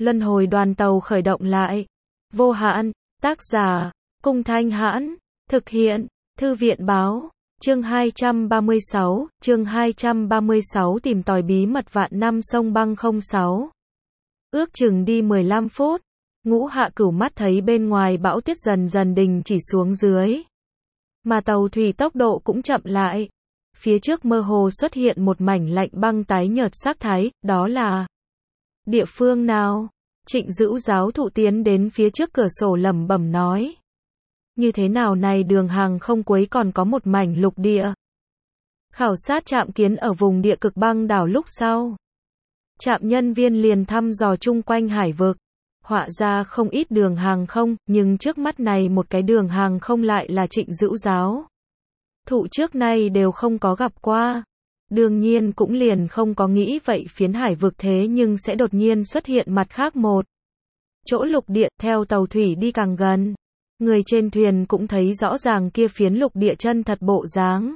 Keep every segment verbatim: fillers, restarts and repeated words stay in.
Luân hồi đoàn tàu khởi động lại. Vô hạn, tác giả, Cung Thanh Hãn, thực hiện, Thư viện báo, chương hai trăm ba mươi sáu, chương hai trăm ba mươi sáu tìm tòi bí mật vạn năm sông băng không sáu. Ước chừng đi mười lăm phút, Ngũ Hạ Cửu mắt thấy bên ngoài bão tuyết dần dần đình chỉ xuống dưới. Mà tàu thủy tốc độ cũng chậm lại. Phía trước mơ hồ xuất hiện một mảnh lạnh băng tái nhợt sắc thái, đó là địa phương nào? Trịnh Dữu giáo thụ tiến đến phía trước cửa sổ lẩm bẩm nói. Như thế nào này đường hàng không cuối còn có một mảnh lục địa. Khảo sát trạm kiến ở vùng địa cực băng đảo lúc sau. Trạm nhân viên liền thăm dò chung quanh hải vực. Họa ra không ít đường hàng không, nhưng trước mắt này một cái đường hàng không lại là Trịnh Dữu giáo thụ trước nay đều không có gặp qua. Đương nhiên cũng liền không có nghĩ vậy phiến hải vực thế nhưng sẽ đột nhiên xuất hiện mặt khác một chỗ lục địa. Theo tàu thủy đi càng gần, người trên thuyền cũng thấy rõ ràng kia phiến lục địa chân thật bộ dáng.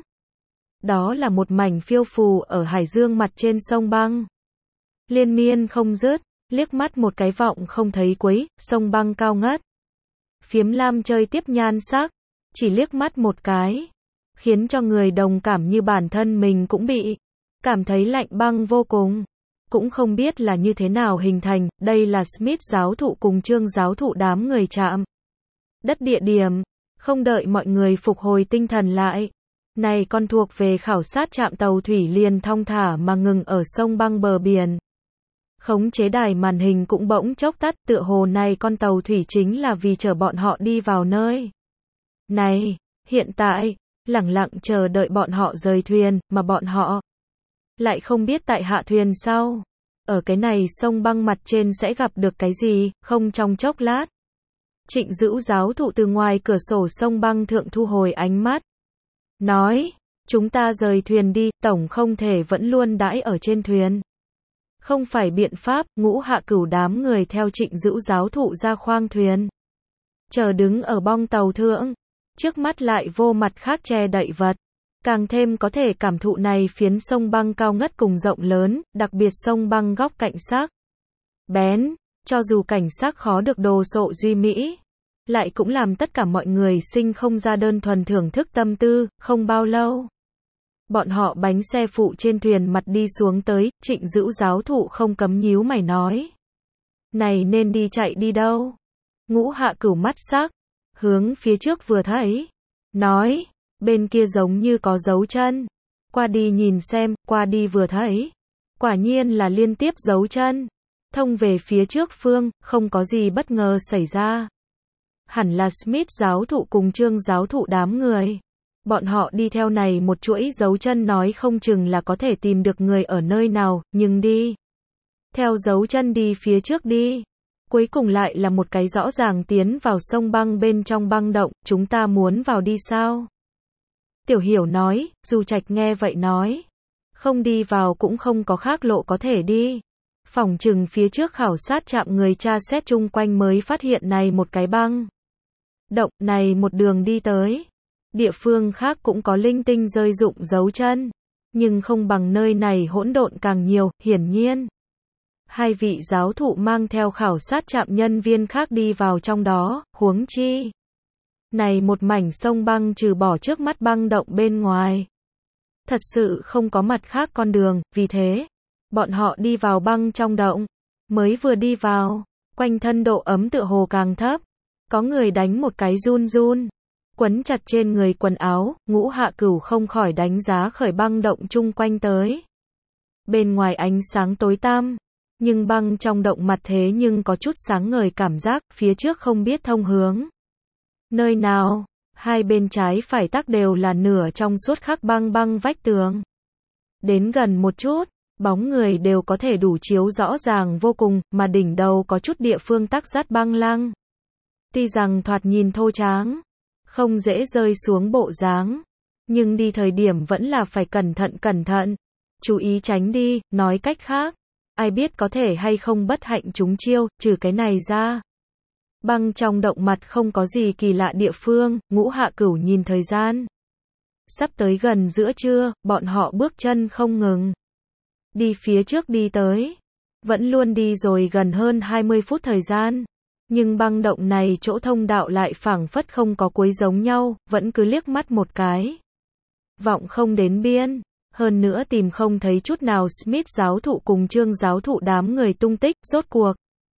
Đó là một mảnh phiêu phù ở hải dương mặt trên sông băng. Liên miên không dứt, liếc mắt một cái vọng không thấy cuối, sông băng cao ngất. Phiếm lam chơi tiếp nhan sắc, chỉ liếc mắt một cái, khiến cho người đồng cảm như bản thân mình cũng bị cảm thấy lạnh băng vô cùng. Cũng không biết là như thế nào hình thành, đây là Smith giáo thụ cùng Trương giáo thụ đám người chạm đất địa điểm. Không đợi mọi người phục hồi tinh thần lại, này còn thuộc về khảo sát trạm tàu thủy liền thong thả mà ngừng ở sông băng bờ biển. Khống chế đài màn hình cũng bỗng chốc tắt, tựa hồ này con tàu thủy chính là vì chở bọn họ đi vào nơi này. Hiện tại, lẳng lặng chờ đợi bọn họ rời thuyền, mà bọn họ lại không biết tại hạ thuyền sau, ở cái này sông băng mặt trên sẽ gặp được cái gì. Không trong chốc lát, Trịnh Dữu giáo thụ từ ngoài cửa sổ sông băng thượng thu hồi ánh mắt, nói, chúng ta rời thuyền đi, tổng không thể vẫn luôn đãi ở trên thuyền. Không phải biện pháp. Ngũ Hạ Cửu đám người theo Trịnh Dữu giáo thụ ra khoang thuyền, chờ đứng ở bong tàu thượng, trước mắt lại vô mặt khác che đậy vật. Càng thêm có thể cảm thụ này phiến sông băng cao ngất cùng rộng lớn, đặc biệt sông băng góc cạnh sắc bén, cho dù cảnh sắc khó được đồ sộ duy mỹ, lại cũng làm tất cả mọi người sinh không ra đơn thuần thưởng thức tâm tư. Không bao lâu, bọn họ bánh xe phụ trên thuyền mặt đi xuống tới. Trịnh Dữu giáo thụ không cấm nhíu mày nói, này nên đi chạy đi đâu? Ngũ Hạ Cửu mắt sắc, hướng phía trước vừa thấy, nói, bên kia giống như có dấu chân. Qua đi nhìn xem. Qua đi vừa thấy, quả nhiên là liên tiếp dấu chân thông về phía trước phương, không có gì bất ngờ xảy ra. Hẳn là Smith giáo thụ cùng Trương giáo thụ đám người. Bọn họ đi theo này một chuỗi dấu chân nói không chừng là có thể tìm được người ở nơi nào, nhưng đi theo dấu chân đi phía trước đi, cuối cùng lại là một cái rõ ràng tiến vào sông băng bên trong băng động. Chúng ta muốn vào đi sao? Tiểu Hiểu nói. Du Trạch nghe vậy nói, không đi vào cũng không có khác lộ có thể đi. Phỏng chừng phía trước khảo sát trạm người tra xét chung quanh mới phát hiện này một cái băng động. Này một đường đi tới, địa phương khác cũng có linh tinh rơi dụng dấu chân, nhưng không bằng nơi này hỗn độn càng nhiều. Hiển nhiên, hai vị giáo thụ mang theo khảo sát trạm nhân viên khác đi vào trong đó. Huống chi, này một mảnh sông băng trừ bỏ trước mắt băng động bên ngoài, thật sự không có mặt khác con đường. Vì thế, bọn họ đi vào băng trong động. Mới vừa đi vào, quanh thân độ ấm tựa hồ càng thấp. Có người đánh một cái run run, quấn chặt trên người quần áo. Ngũ Hạ Cửu không khỏi đánh giá khởi băng động chung quanh tới. Bên ngoài ánh sáng tối tăm, nhưng băng trong động mặt thế nhưng có chút sáng ngời cảm giác. Phía trước không biết thông hướng nơi nào, hai bên trái phải tắc đều là nửa trong suốt khắc băng băng vách tường. Đến gần một chút, bóng người đều có thể đủ chiếu rõ ràng vô cùng, mà đỉnh đầu có chút địa phương tắc rát băng lăng. Tuy rằng thoạt nhìn thô tráng, không dễ rơi xuống bộ dáng, nhưng đi thời điểm vẫn là phải cẩn thận cẩn thận, chú ý tránh đi. Nói cách khác, ai biết có thể hay không bất hạnh trúng chiêu. Trừ cái này ra, băng trong động mặt không có gì kỳ lạ địa phương. Ngũ Hạ Cửu nhìn thời gian, sắp tới gần giữa trưa, bọn họ bước chân không ngừng đi phía trước đi tới. Vẫn luôn đi rồi gần hơn hai mươi phút thời gian. Nhưng băng động này chỗ thông đạo lại phảng phất không có cuối giống nhau, vẫn cứ liếc mắt một cái. Vọng không đến biên. Hơn nữa tìm không thấy chút nào Smith giáo thụ cùng Trương giáo thụ đám người tung tích, rốt cuộc.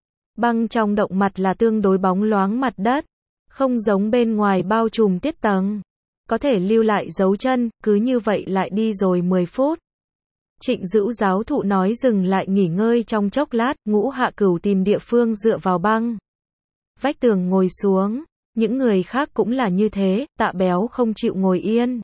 Băng trong động mặt là tương đối bóng loáng mặt đất. Không giống bên ngoài bao trùm tiết tầng. Có thể lưu lại dấu chân, cứ như vậy lại đi rồi mười phút. Trịnh Dữu giáo thụ nói dừng lại nghỉ ngơi trong chốc lát, Ngũ Hạ Cửu tìm địa phương dựa vào băng vách tường ngồi xuống. Những người khác cũng là như thế, Tạ Béo không chịu ngồi yên.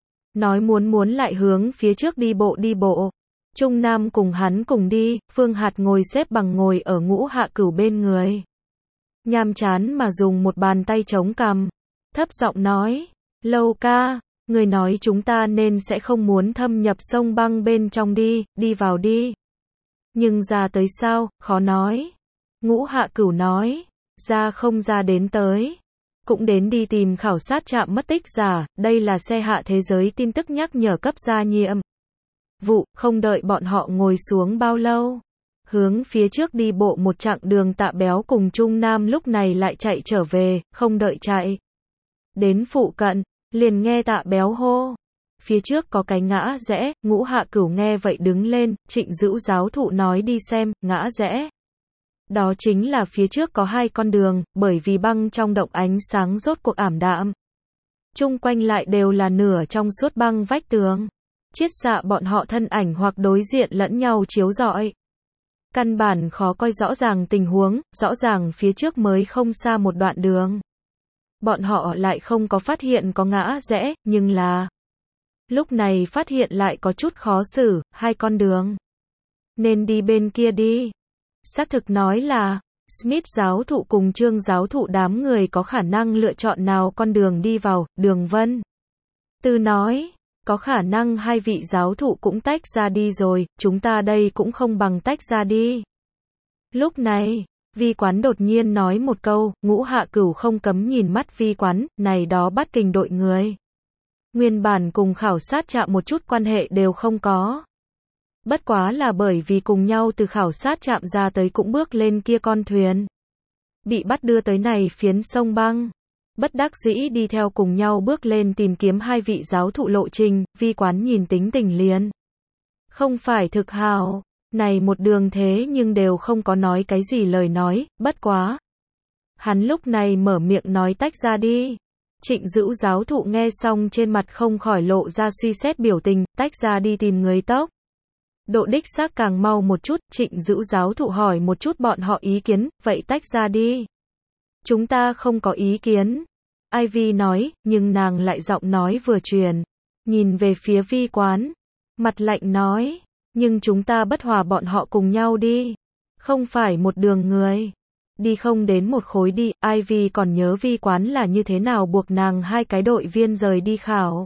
Nói muốn muốn lại hướng phía trước đi bộ đi bộ. Trung Nam cùng hắn cùng đi, Phương Hạt ngồi xếp bằng ngồi ở Ngũ Hạ Cửu bên người. Nhàm chán mà dùng một bàn tay chống cằm. Thấp giọng nói, Lâu ca, người nói chúng ta nên sẽ không muốn thâm nhập sông băng bên trong đi, đi vào đi. Nhưng ra tới sao, khó nói. Ngũ Hạ Cửu nói, ra không ra đến tới. Cũng đến đi tìm khảo sát trạm mất tích giả, đây là xe hạ thế giới tin tức nhắc nhở cấp gia nhiệm vụ, không đợi bọn họ ngồi xuống bao lâu. Hướng phía trước đi bộ một chặng đường Tạ Béo cùng Trung Nam lúc này lại chạy trở về, không đợi chạy. Đến phụ cận, liền nghe Tạ Béo hô. Phía trước có cái ngã rẽ, Ngũ Hạ Cửu nghe vậy đứng lên, Trịnh Dữu giáo thụ nói đi xem, ngã rẽ. Đó chính là phía trước có hai con đường, bởi vì băng trong động ánh sáng rốt cuộc ảm đạm. Chung quanh lại đều là nửa trong suốt băng vách tường. Chiết xạ bọn họ thân ảnh hoặc đối diện lẫn nhau chiếu rọi. Căn bản khó coi rõ ràng tình huống, rõ ràng phía trước mới không xa một đoạn đường. Bọn họ lại không có phát hiện có ngã rẽ, nhưng là lúc này phát hiện lại có chút khó xử, hai con đường. Nên đi bên kia đi. Xác thực nói là, Smith giáo thụ cùng Trương giáo thụ đám người có khả năng lựa chọn nào con đường đi vào, Đường Vân Tư nói, có khả năng hai vị giáo thụ cũng tách ra đi rồi, chúng ta đây cũng không bằng tách ra đi. Lúc này, Vi Quán đột nhiên nói một câu, Ngũ Hạ Cửu không cấm nhìn mắt Vi Quán, này đó bắt kình đội người. Nguyên bản cùng khảo sát trạm một chút quan hệ đều không có. Bất quá là bởi vì cùng nhau từ khảo sát trạm ra tới cũng bước lên kia con thuyền. Bị bắt đưa tới này phiến sông băng. Bất đắc dĩ đi theo cùng nhau bước lên tìm kiếm hai vị giáo thụ lộ trình, Vi Quán nhìn tính tình liền. Không phải thực hào, này một đường thế nhưng đều không có nói cái gì lời nói, bất quá. Hắn lúc này mở miệng nói tách ra đi. Trịnh Dữu giáo thụ nghe xong trên mặt không khỏi lộ ra suy xét biểu tình, tách ra đi tìm người tốc. Độ đích xác càng mau một chút, Trịnh Dữu giáo thụ hỏi một chút bọn họ ý kiến, vậy tách ra đi. Chúng ta không có ý kiến. Ivy nói, nhưng nàng lại giọng nói vừa truyền. Nhìn về phía Vi Quán. Mặt lạnh nói, nhưng chúng ta bất hòa bọn họ cùng nhau đi. Không phải một đường người. Đi không đến một khối đi, Ivy còn nhớ Vi Quán là như thế nào buộc nàng hai cái đội viên rời đi khảo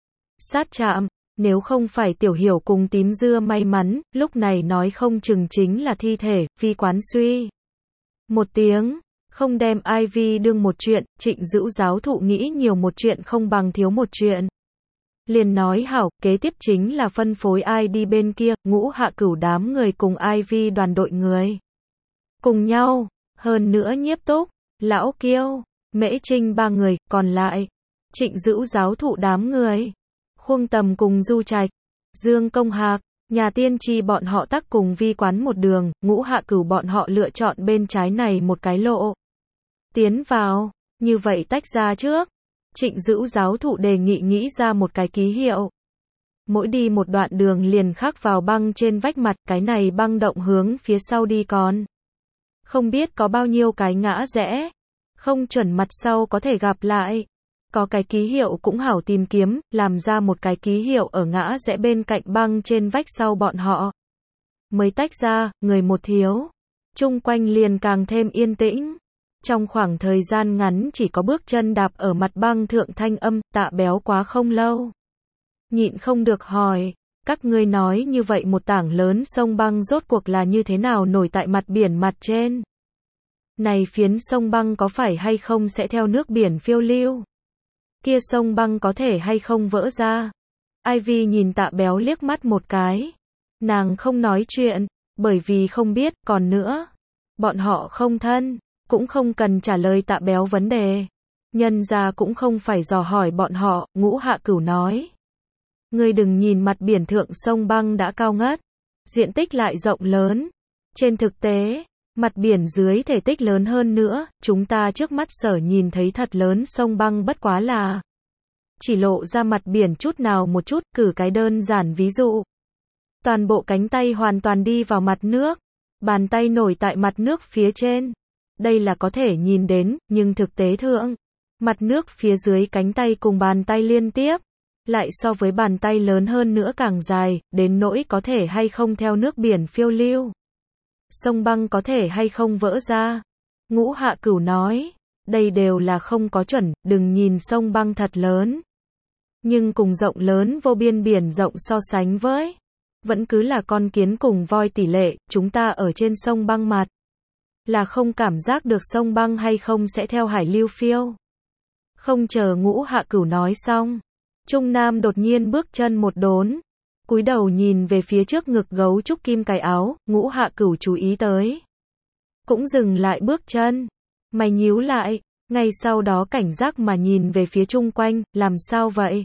sát trạm. Nếu không phải Tiểu Hiểu cùng Tím Dưa may mắn, lúc này nói không chừng chính là thi thể, Vi Quán suy. Một tiếng, không đem Ivy đương một chuyện, Trịnh Dữu giáo thụ nghĩ nhiều một chuyện không bằng thiếu một chuyện. Liền nói hảo, kế tiếp chính là phân phối ai đi bên kia, Ngũ Hạ Cửu đám người cùng Ivy đoàn đội người. Cùng nhau, hơn nữa Nhiếp Túc, Lão Kiêu, Mễ Trinh ba người, còn lại, Trịnh Dữu giáo thụ đám người. Khuông Tầm cùng Du Trạch, Dương Công Hạc, nhà tiên tri bọn họ tắc cùng Vi Quán một đường, Ngũ Hạ Cửu bọn họ lựa chọn bên trái này một cái lộ. Tiến vào, như vậy tách ra trước. Trịnh Dữu giáo thụ đề nghị nghĩ ra một cái ký hiệu. Mỗi đi một đoạn đường liền khắc vào băng trên vách mặt, cái này băng động hướng phía sau đi còn. Không biết có bao nhiêu cái ngã rẽ. Không chuẩn mặt sau có thể gặp lại. Có cái ký hiệu cũng hảo tìm kiếm, làm ra một cái ký hiệu ở ngã rẽ bên cạnh băng trên vách sau bọn họ. Mới tách ra, người một thiếu. Chung quanh liền càng thêm yên tĩnh. Trong khoảng thời gian ngắn chỉ có bước chân đạp ở mặt băng thượng thanh âm, Tạ Béo quá không lâu. Nhịn không được hỏi, các ngươi nói như vậy một tảng lớn sông băng rốt cuộc là như thế nào nổi tại mặt biển mặt trên? Này phiến sông băng có phải hay không sẽ theo nước biển phiêu lưu? Kia sông băng có thể hay không vỡ ra? Ivy nhìn Tạ Béo liếc mắt một cái. Nàng không nói chuyện, bởi vì không biết, còn nữa, bọn họ không thân, cũng không cần trả lời Tạ Béo vấn đề. Nhân ra cũng không phải dò hỏi bọn họ, Ngũ Hạ Cửu nói. Ngươi đừng nhìn mặt biển thượng sông băng đã cao ngất, diện tích lại rộng lớn. Trên thực tế, mặt biển dưới thể tích lớn hơn nữa, chúng ta trước mắt sở nhìn thấy thật lớn sông băng bất quá là chỉ lộ ra mặt biển chút nào một chút, cử cái đơn giản ví dụ. Toàn bộ cánh tay hoàn toàn đi vào mặt nước, bàn tay nổi tại mặt nước phía trên. Đây là có thể nhìn đến, nhưng thực tế thượng, mặt nước phía dưới cánh tay cùng bàn tay liên tiếp, lại so với bàn tay lớn hơn nữa càng dài, đến nỗi có thể hay không theo nước biển phiêu lưu. Sông băng có thể hay không vỡ ra. Ngũ Hạ Cửu nói, đây đều là không có chuẩn, đừng nhìn sông băng thật lớn. Nhưng cùng rộng lớn vô biên biển rộng so sánh với, vẫn cứ là con kiến cùng voi tỷ lệ, chúng ta ở trên sông băng mặt, là không cảm giác được sông băng hay không sẽ theo hải lưu phiêu. Không chờ Ngũ Hạ Cửu nói xong, Trung Nam đột nhiên bước chân một đốn, cúi đầu nhìn về phía trước ngực gấu trúc kim cài áo, Ngũ Hạ Cửu chú ý tới. Cũng dừng lại bước chân, mày nhíu lại, ngay sau đó cảnh giác mà nhìn về phía chung quanh, làm sao vậy?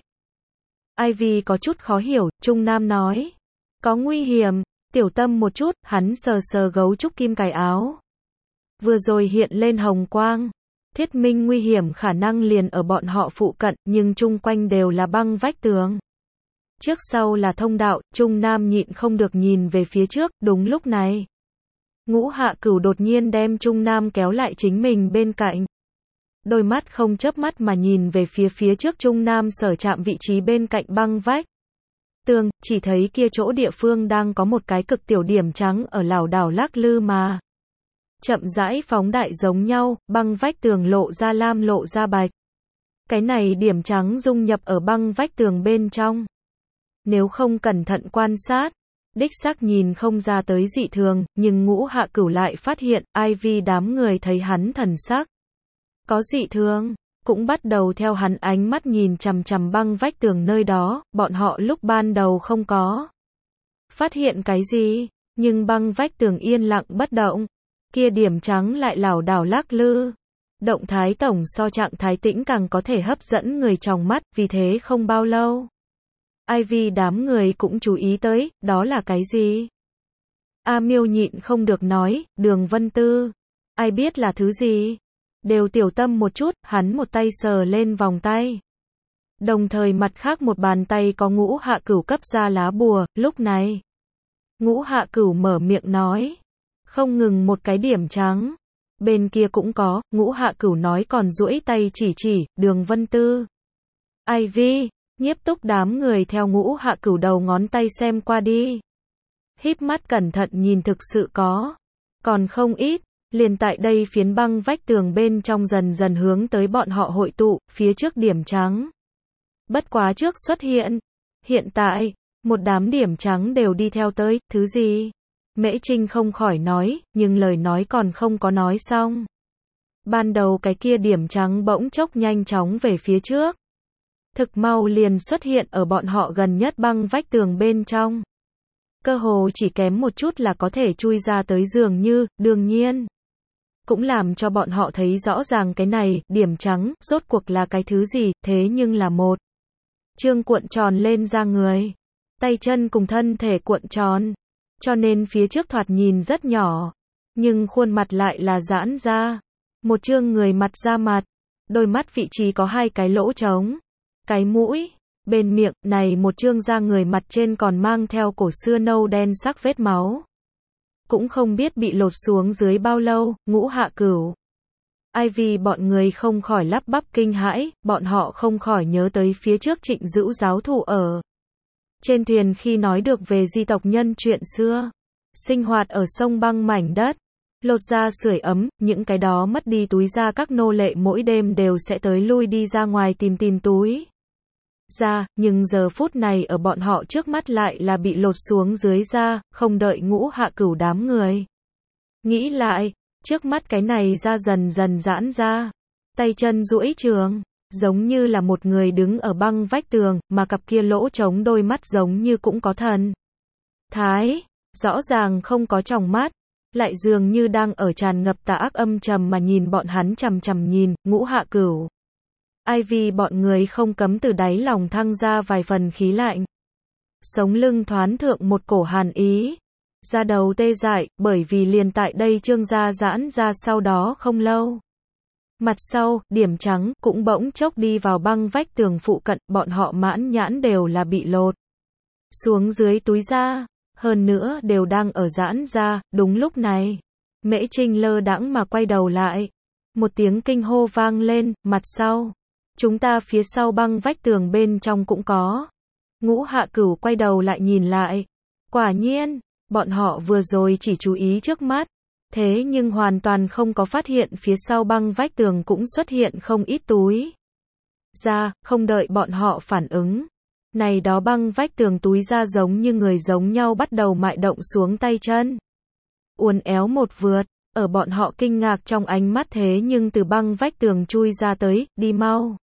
Ivy có chút khó hiểu, Trung Nam nói. Có nguy hiểm, tiểu tâm một chút, hắn sờ sờ gấu trúc kim cài áo. Vừa rồi hiện lên hồng quang. Thiết minh nguy hiểm khả năng liền ở bọn họ phụ cận, nhưng chung quanh đều là băng vách tường. Trước sau là thông đạo, Trung Nam nhịn không được nhìn về phía trước, đúng lúc này. Ngũ Hạ Cửu đột nhiên đem Trung Nam kéo lại chính mình bên cạnh. Đôi mắt không chớp mắt mà nhìn về phía phía trước Trung Nam sở chạm vị trí bên cạnh băng vách tường, chỉ thấy kia chỗ địa phương đang có một cái cực tiểu điểm trắng ở lảo đảo lắc lư mà. Chậm rãi phóng đại giống nhau, băng vách tường lộ ra lam lộ ra bạch. Cái này điểm trắng dung nhập ở băng vách tường bên trong. Nếu không cẩn thận quan sát, đích xác nhìn không ra tới dị thường, nhưng Ngũ Hạ Cửu lại phát hiện, Ivy đám người thấy hắn thần sắc có dị thường, cũng bắt đầu theo hắn ánh mắt nhìn chằm chằm băng vách tường nơi đó, bọn họ lúc ban đầu không có phát hiện cái gì, nhưng băng vách tường yên lặng bất động, kia điểm trắng lại lảo đảo lắc lư. Động thái tổng so trạng thái tĩnh càng có thể hấp dẫn người trong mắt, vì thế không bao lâu. Ivy đám người cũng chú ý tới, đó là cái gì? A Miêu nhịn không được nói, Đường Vân Tư. Ai biết là thứ gì? Đều tiểu tâm một chút, hắn một tay sờ lên vòng tay. Đồng thời mặt khác một bàn tay có Ngũ Hạ Cửu cấp ra lá bùa, lúc này. Ngũ Hạ Cửu mở miệng nói. Không ngừng một cái điểm trắng. Bên kia cũng có, Ngũ Hạ Cửu nói còn duỗi tay chỉ chỉ, Đường Vân Tư. Ivy, Nhiếp Túc đám người theo Ngũ Hạ Cửu đầu ngón tay xem qua đi. Híp mắt cẩn thận nhìn thực sự có. Còn không ít. Liền tại đây phiến băng vách tường bên trong dần dần hướng tới bọn họ hội tụ, phía trước điểm trắng. Bất quá trước xuất hiện. Hiện tại, một đám điểm trắng đều đi theo tới, thứ gì? Mễ Trinh không khỏi nói, nhưng lời nói còn không có nói xong. Ban đầu cái kia điểm trắng bỗng chốc nhanh chóng về phía trước. Thực mau liền xuất hiện ở bọn họ gần nhất băng vách tường bên trong. Cơ hồ chỉ kém một chút là có thể chui ra tới dường như, đương nhiên. Cũng làm cho bọn họ thấy rõ ràng cái này, điểm trắng, rốt cuộc là cái thứ gì, thế nhưng là một. Trương cuộn tròn lên ra người. Tay chân cùng thân thể cuộn tròn. Cho nên phía trước thoạt nhìn rất nhỏ. Nhưng khuôn mặt lại là giãn ra. Một trương người mặt ra mặt. Đôi mắt vị trí có hai cái lỗ trống. Cái mũi. Bên miệng này một trương da người mặt trên còn mang theo cổ xưa nâu đen sắc vết máu. Cũng không biết bị lột xuống dưới bao lâu, Ngũ Hạ Cửu. Ivy bọn người không khỏi lắp bắp kinh hãi, bọn họ không khỏi nhớ tới phía trước Trịnh Dữu giáo thủ ở trên thuyền khi nói được về di tộc nhân chuyện xưa. Sinh hoạt ở sông băng mảnh đất, lột da sưởi ấm, những cái đó mất đi túi da các nô lệ mỗi đêm đều sẽ tới lui đi ra ngoài tìm tìm túi ra, nhưng giờ phút này ở bọn họ trước mắt lại là bị lột xuống dưới da, không đợi Ngũ Hạ Cửu đám người. Nghĩ lại, trước mắt cái này da dần dần giãn ra, tay chân duỗi trường, giống như là một người đứng ở băng vách tường, mà cặp kia lỗ trống đôi mắt giống như cũng có thần thái, rõ ràng không có tròng mắt, lại dường như đang ở tràn ngập tà ác âm trầm mà nhìn bọn hắn chằm chằm nhìn, Ngũ Hạ Cửu. Ivy bọn người không cấm từ đáy lòng thăng ra vài phần khí lạnh. Sống lưng thoáng thượng một cổ hàn ý. Da đầu tê dại, bởi vì liền tại đây Trương gia giãn ra sau đó không lâu. Mặt sau, điểm trắng, cũng bỗng chốc đi vào băng vách tường phụ cận, bọn họ mãn nhãn đều là bị lột xuống dưới túi da, hơn nữa đều đang ở giãn ra, đúng lúc này. Mễ Trinh lơ đãng mà quay đầu lại. Một tiếng kinh hô vang lên, mặt sau. Chúng ta phía sau băng vách tường bên trong cũng có. Ngũ Hạ Cửu quay đầu lại nhìn lại. Quả nhiên, bọn họ vừa rồi chỉ chú ý trước mắt. Thế nhưng hoàn toàn không có phát hiện phía sau băng vách tường cũng xuất hiện không ít túi da, không đợi bọn họ phản ứng. Này đó băng vách tường túi da giống như người giống nhau bắt đầu mại động xuống tay chân. Uốn éo một vượt, ở bọn họ kinh ngạc trong ánh mắt thế nhưng từ băng vách tường chui ra tới, đi mau.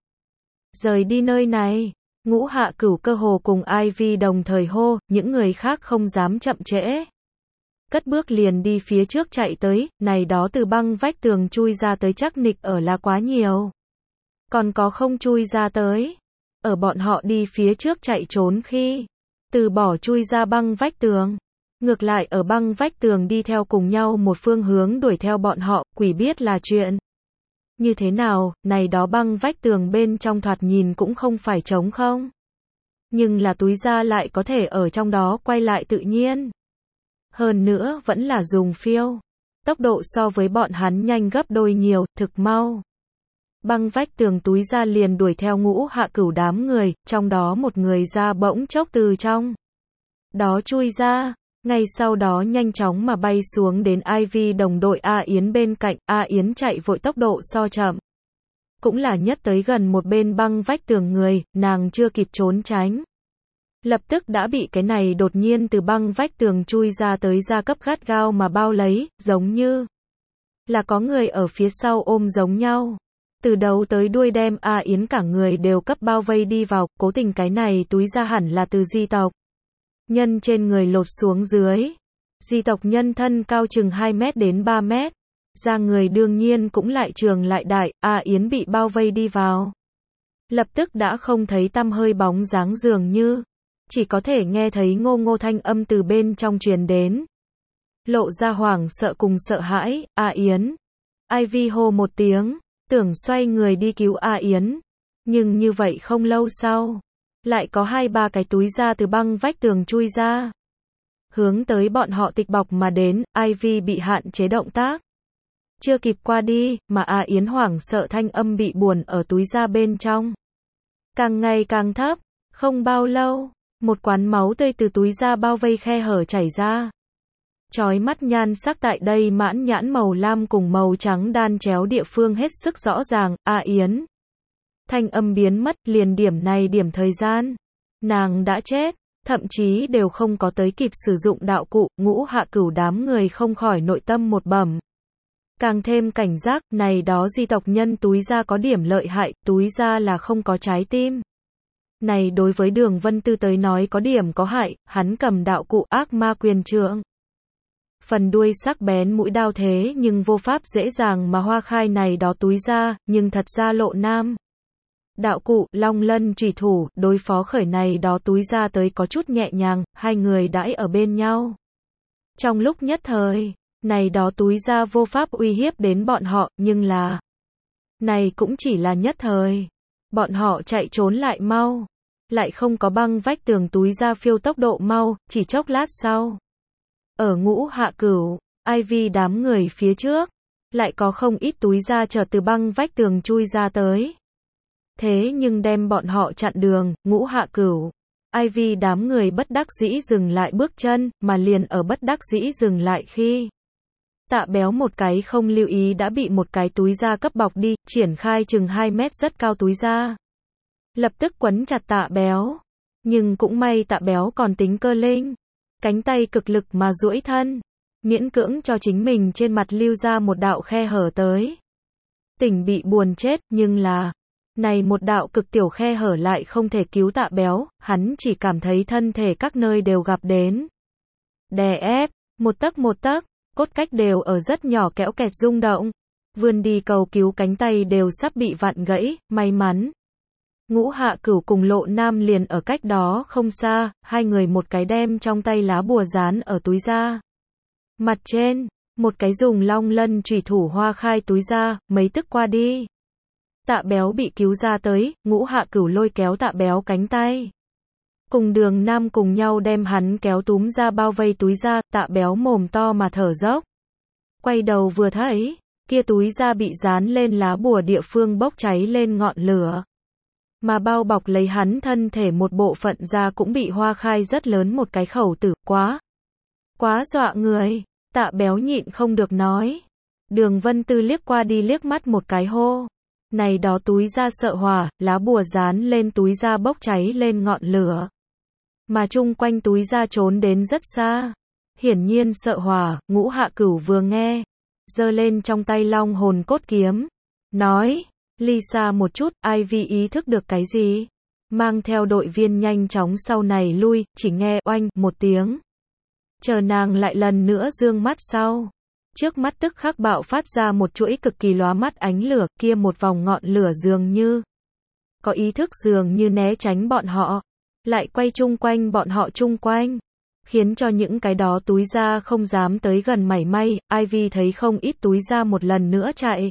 Rời đi nơi này, Ngũ Hạ Cửu cơ hồ cùng Ivy đồng thời hô, những người khác không dám chậm trễ. Cất bước liền đi phía trước chạy tới, này đó từ băng vách tường chui ra tới chắc nịch ở là quá nhiều. Còn có không chui ra tới. Ở bọn họ đi phía trước chạy trốn khi, từ bỏ chui ra băng vách tường. Ngược lại ở băng vách tường đi theo cùng nhau một phương hướng đuổi theo bọn họ, quỷ biết là chuyện như thế nào, này đó băng vách tường bên trong thoạt nhìn cũng không phải trống không. Nhưng là túi da lại có thể ở trong đó quay lại tự nhiên. Hơn nữa vẫn là dùng phiêu. Tốc độ so với bọn hắn nhanh gấp đôi nhiều, thực mau. Băng vách tường túi da liền đuổi theo Ngũ Hạ Cửu đám người, trong đó một người da bỗng chốc từ trong đó chui ra, ngay sau đó nhanh chóng mà bay xuống đến Ivy đồng đội A Yến bên cạnh, A Yến chạy vội tốc độ so chậm. Cũng là nhất tới gần một bên băng vách tường người, nàng chưa kịp trốn tránh. Lập tức đã bị cái này đột nhiên từ băng vách tường chui ra tới da cấp gắt gao mà bao lấy, giống như là có người ở phía sau ôm giống nhau. Từ đầu tới đuôi đem A Yến cả người đều cấp bao vây đi vào, cố tình cái này túi da hẳn là từ di tộc nhân trên người lột xuống dưới. Di tộc nhân thân cao chừng hai mét đến ba mét. Da người đương nhiên cũng lại trường lại đại, A Yến bị bao vây đi vào. Lập tức đã không thấy tăm hơi bóng dáng dường như. Chỉ có thể nghe thấy ngô ngô thanh âm từ bên trong truyền đến. Lộ ra hoảng sợ cùng sợ hãi, A Yến. Ivy hô một tiếng, tưởng xoay người đi cứu A Yến. Nhưng như vậy không lâu sau. Lại có hai ba cái túi da từ băng vách tường chui ra. Hướng tới bọn họ tịch bọc mà đến, Ivy bị hạn chế động tác. Chưa kịp qua đi, mà A Yến hoảng sợ thanh âm bị buồn ở túi da bên trong. Càng ngày càng thấp, không bao lâu, một quán máu tươi từ túi da bao vây khe hở chảy ra. Chói mắt nhan sắc tại đây mãn nhãn màu lam cùng màu trắng đan chéo địa phương hết sức rõ ràng, A Yến. Thanh âm biến mất, liền điểm này điểm thời gian. Nàng đã chết, thậm chí đều không có tới kịp sử dụng đạo cụ, Ngũ Hạ Cửu đám người không khỏi nội tâm một bẩm. Càng thêm cảnh giác, này đó di tộc nhân túi da có điểm lợi hại, túi da là không có trái tim. Này đối với Đường Vân Tư tới nói có điểm có hại, hắn cầm đạo cụ ác ma quyền trượng. Phần đuôi sắc bén mũi đao thế nhưng vô pháp dễ dàng mà hoa khai này đó túi da, nhưng thật ra Lộ Nam. Đạo cụ, long lân chủy thủ, đối phó khởi này đó túi da tới có chút nhẹ nhàng, hai người đãi ở bên nhau. Trong lúc nhất thời, này đó túi da vô pháp uy hiếp đến bọn họ, nhưng là này cũng chỉ là nhất thời. Bọn họ chạy trốn lại mau, lại không có băng vách tường túi da phiêu tốc độ mau, chỉ chốc lát sau. Ở Ngũ Hạ Cửu, Ivy đám người phía trước, lại có không ít túi da chợt từ băng vách tường chui ra tới. Thế nhưng đem bọn họ chặn đường, Ngũ Hạ Cửu. Ivy đám người bất đắc dĩ dừng lại bước chân, mà liền ở bất đắc dĩ dừng lại khi Tạ Béo một cái không lưu ý đã bị một cái túi da cấp bọc đi, triển khai chừng hai mét rất cao túi da. Lập tức quấn chặt Tạ Béo. Nhưng cũng may Tạ Béo còn tính cơ linh. Cánh tay cực lực mà duỗi thân. Miễn cưỡng cho chính mình trên mặt lưu ra một đạo khe hở tới. Tỉnh bị buồn chết, nhưng là này một đạo cực tiểu khe hở lại không thể cứu Tạ Béo, hắn chỉ cảm thấy thân thể các nơi đều gặp đến đè ép, một tấc một tấc, cốt cách đều ở rất nhỏ kẽo kẹt rung động. Vươn đi cầu cứu cánh tay đều sắp bị vặn gãy, may mắn. Ngũ Hạ Cửu cùng Lộ Nam liền ở cách đó không xa, hai người một cái đem trong tay lá bùa dán ở túi da. Mặt trên, một cái dùng long lân chủy thủ hoa khai túi da, mấy tức qua đi. Tạ Béo bị cứu ra tới, Ngũ Hạ Cửu lôi kéo Tạ Béo cánh tay. Cùng Đường Nam cùng nhau đem hắn kéo túm ra bao vây túi da, Tạ Béo mồm to mà thở dốc. Quay đầu vừa thấy, kia túi da bị dán lên lá bùa địa phương bốc cháy lên ngọn lửa. Mà bao bọc lấy hắn thân thể một bộ phận da cũng bị hoa khai rất lớn một cái khẩu tử, quá. Quá dọa người, Tạ Béo nhịn không được nói. Đường Vân Tư liếc qua đi liếc mắt một cái hô. Này đó túi da sợ hỏa, lá bùa dán lên túi da bốc cháy lên ngọn lửa. Mà chung quanh túi da trốn đến rất xa. Hiển nhiên sợ hỏa, Ngũ Hạ Cửu vừa nghe. Giơ lên trong tay long hồn cốt kiếm. Nói, ly xa một chút, Ivy ý thức được cái gì? Mang theo đội viên nhanh chóng sau này lui, chỉ nghe oanh một tiếng. Chờ nàng lại lần nữa dương mắt sau. Trước mắt tức khắc bạo phát ra một chuỗi cực kỳ lóa mắt ánh lửa, kia một vòng ngọn lửa dường như có ý thức dường như né tránh bọn họ, lại quay chung quanh bọn họ chung quanh, khiến cho những cái đó túi da không dám tới gần mảy may. Ivy thấy không ít túi da một lần nữa chạy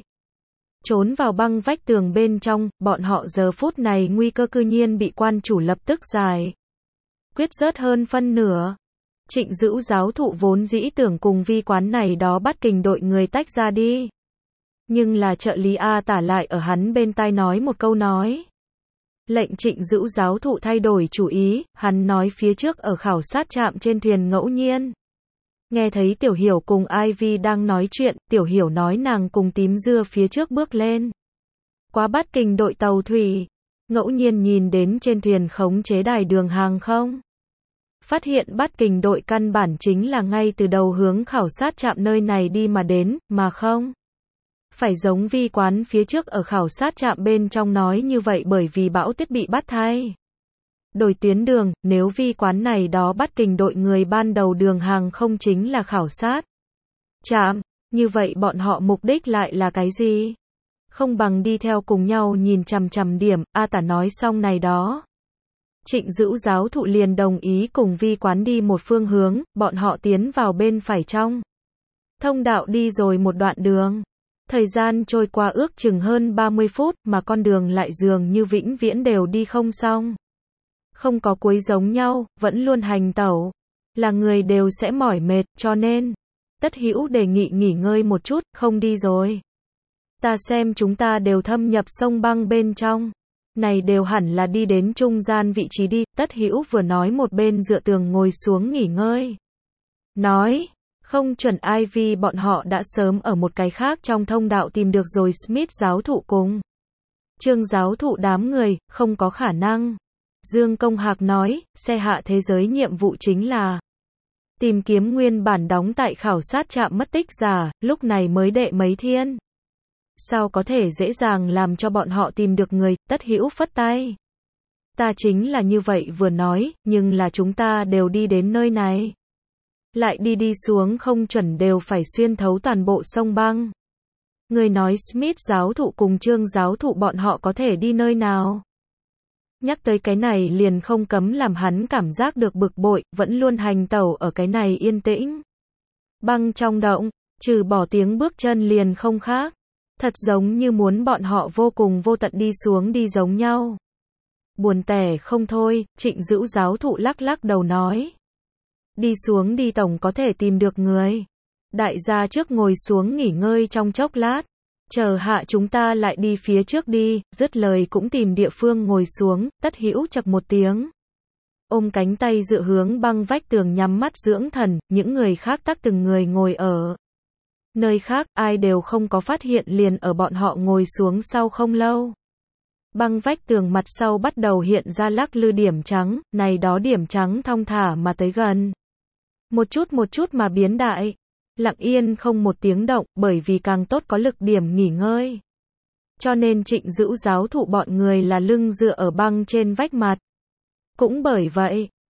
trốn vào băng vách tường bên trong, bọn họ giờ phút này nguy cơ cư nhiên bị quan chủ lập tức giải quyết rớt hơn phân nửa. Trịnh Dữu giáo thụ vốn dĩ tưởng cùng vi quán này đó bắt kình đội người tách ra đi. Nhưng là trợ lý A Tả lại ở hắn bên tai nói một câu nói. Lệnh Trịnh Dữu giáo thụ thay đổi chủ ý, hắn nói phía trước ở khảo sát trạm trên thuyền ngẫu nhiên. Nghe thấy Tiểu Hiểu cùng Ivy đang nói chuyện, Tiểu Hiểu nói nàng cùng Tím Dưa phía trước bước lên. Quá bắt kình đội tàu thủy, ngẫu nhiên nhìn đến trên thuyền khống chế đài đường hàng không. Phát hiện bắt kình đội căn bản chính là ngay từ đầu hướng khảo sát trạm nơi này đi mà đến, mà không phải giống vi quán phía trước ở khảo sát trạm bên trong nói như vậy bởi vì bão tuyết bị bắt thay đổi tuyến đường. Nếu vi quán này đó bắt kình đội người ban đầu đường hàng không chính là khảo sát trạm, như vậy bọn họ mục đích lại là cái gì? Không bằng đi theo cùng nhau nhìn chằm chằm điểm. A Tả nói xong này đó, Trịnh Dữu giáo thụ liền đồng ý cùng vi quán đi một phương hướng, bọn họ tiến vào bên phải trong thông đạo đi rồi một đoạn đường. Thời gian trôi qua ước chừng hơn ba mươi phút, mà con đường lại dường như vĩnh viễn đều đi không xong. Không có cuối giống nhau, vẫn luôn hành tẩu. Là người đều sẽ mỏi mệt, cho nên Tất Hữu đề nghị nghỉ ngơi một chút, không đi rồi. Ta xem chúng ta đều thâm nhập sông băng bên trong. Này đều hẳn là đi đến trung gian vị trí đi. Tất Hữu vừa nói một bên dựa tường ngồi xuống nghỉ ngơi. Nói, không chuẩn Ivy bọn họ đã sớm ở một cái khác trong thông đạo tìm được rồi Smith giáo thụ cùng Trương giáo thụ đám người, không có khả năng. Dương Công Hạc nói, xe hạ thế giới nhiệm vụ chính là tìm kiếm nguyên bản đóng tại khảo sát trạm mất tích giả, lúc này mới đệ mấy thiên. Sao có thể dễ dàng làm cho bọn họ tìm được người? Tất Hữu phất tay. Ta chính là như vậy vừa nói, nhưng là chúng ta đều đi đến nơi này. Lại đi đi xuống không chuẩn đều phải xuyên thấu toàn bộ sông băng. Người nói Smith giáo thụ cùng Trương giáo thụ bọn họ có thể đi nơi nào? Nhắc tới cái này liền không cấm làm hắn cảm giác được bực bội, vẫn luôn hành tẩu ở cái này yên tĩnh. Băng trong động, trừ bỏ tiếng bước chân liền không khác. Thật giống như muốn bọn họ vô cùng vô tận đi xuống đi giống nhau. Buồn tẻ không thôi, Trịnh Dữu giáo thụ lắc lắc đầu nói. Đi xuống đi tổng có thể tìm được người. Đại gia trước ngồi xuống nghỉ ngơi trong chốc lát. Chờ hạ chúng ta lại đi phía trước đi, dứt lời cũng tìm địa phương ngồi xuống. Tất Hữu chậc một tiếng. Ôm cánh tay dựa hướng băng vách tường nhắm mắt dưỡng thần, những người khác tắc từng người ngồi ở nơi khác, ai đều không có phát hiện liền ở bọn họ ngồi xuống sau không lâu. Băng vách tường mặt sau bắt đầu hiện ra lắc lư điểm trắng, này đó điểm trắng thong thả mà tới gần. Một chút một chút mà biến đại. Lặng yên không một tiếng động, bởi vì càng tốt có lực điểm nghỉ ngơi. Cho nên Trịnh Dữu giáo thụ bọn người là lưng dựa ở băng trên vách mặt. Cũng bởi vậy,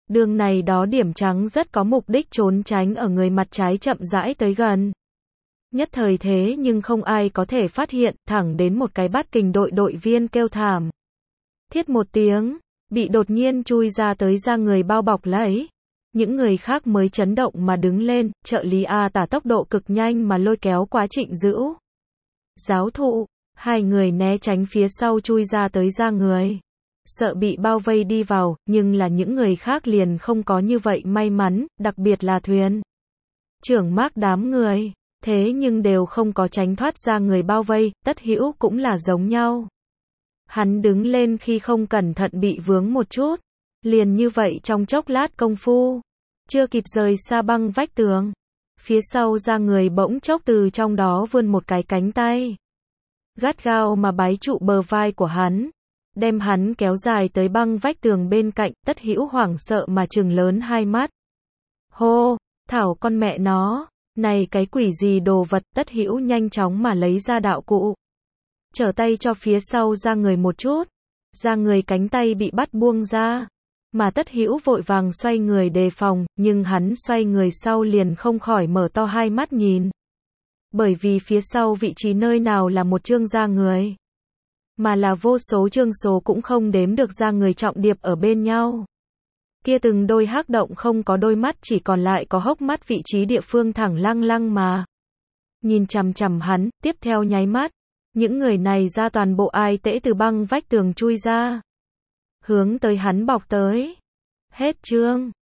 Đường này đó điểm trắng rất có mục đích trốn tránh ở người mặt trái chậm rãi tới gần. Nhất thời thế nhưng không ai có thể phát hiện, thẳng đến một cái bát kình đội đội viên kêu thảm. Thiết một tiếng, bị đột nhiên chui ra tới ra người bao bọc lấy. Những người khác mới chấn động mà đứng lên, trợ lý A tả tốc độ cực nhanh mà lôi kéo quá Trịnh Dữu. Giáo thụ, hai người né tránh phía sau chui ra tới ra người. Sợ bị bao vây đi vào, nhưng là những người khác liền không có như vậy may mắn, đặc biệt là thuyền trưởng Mác đám người. Thế nhưng đều không có tránh thoát ra người bao vây, Tất Hữu cũng là giống nhau. Hắn đứng lên khi không cẩn thận bị vướng một chút. Liền như vậy trong chốc lát công phu. Chưa kịp rời xa băng vách tường. Phía sau ra người bỗng chốc từ trong đó vươn một cái cánh tay. Gắt gao mà bái trụ bờ vai của hắn. Đem hắn kéo dài tới băng vách tường bên cạnh, Tất Hữu hoảng sợ mà trừng lớn hai mắt. Hô, thảo con mẹ nó, này cái quỷ gì đồ vật, Tất Hữu nhanh chóng mà lấy ra đạo cụ. Trở tay cho phía sau ra người một chút. Ra người cánh tay bị bắt buông ra. Mà Tất Hữu vội vàng xoay người đề phòng, nhưng hắn xoay người sau liền không khỏi mở to hai mắt nhìn. Bởi vì phía sau vị trí nơi nào là một chương da người, mà là vô số chương số cũng không đếm được da người trọng điệp ở bên nhau. Kia từng đôi hắc động không có đôi mắt, chỉ còn lại có hốc mắt vị trí địa phương thẳng lăng lăng mà nhìn chằm chằm hắn. Tiếp theo nháy mắt, những người này ra toàn bộ ai tễ từ băng vách tường chui ra, hướng tới hắn bọc tới. Hết chương.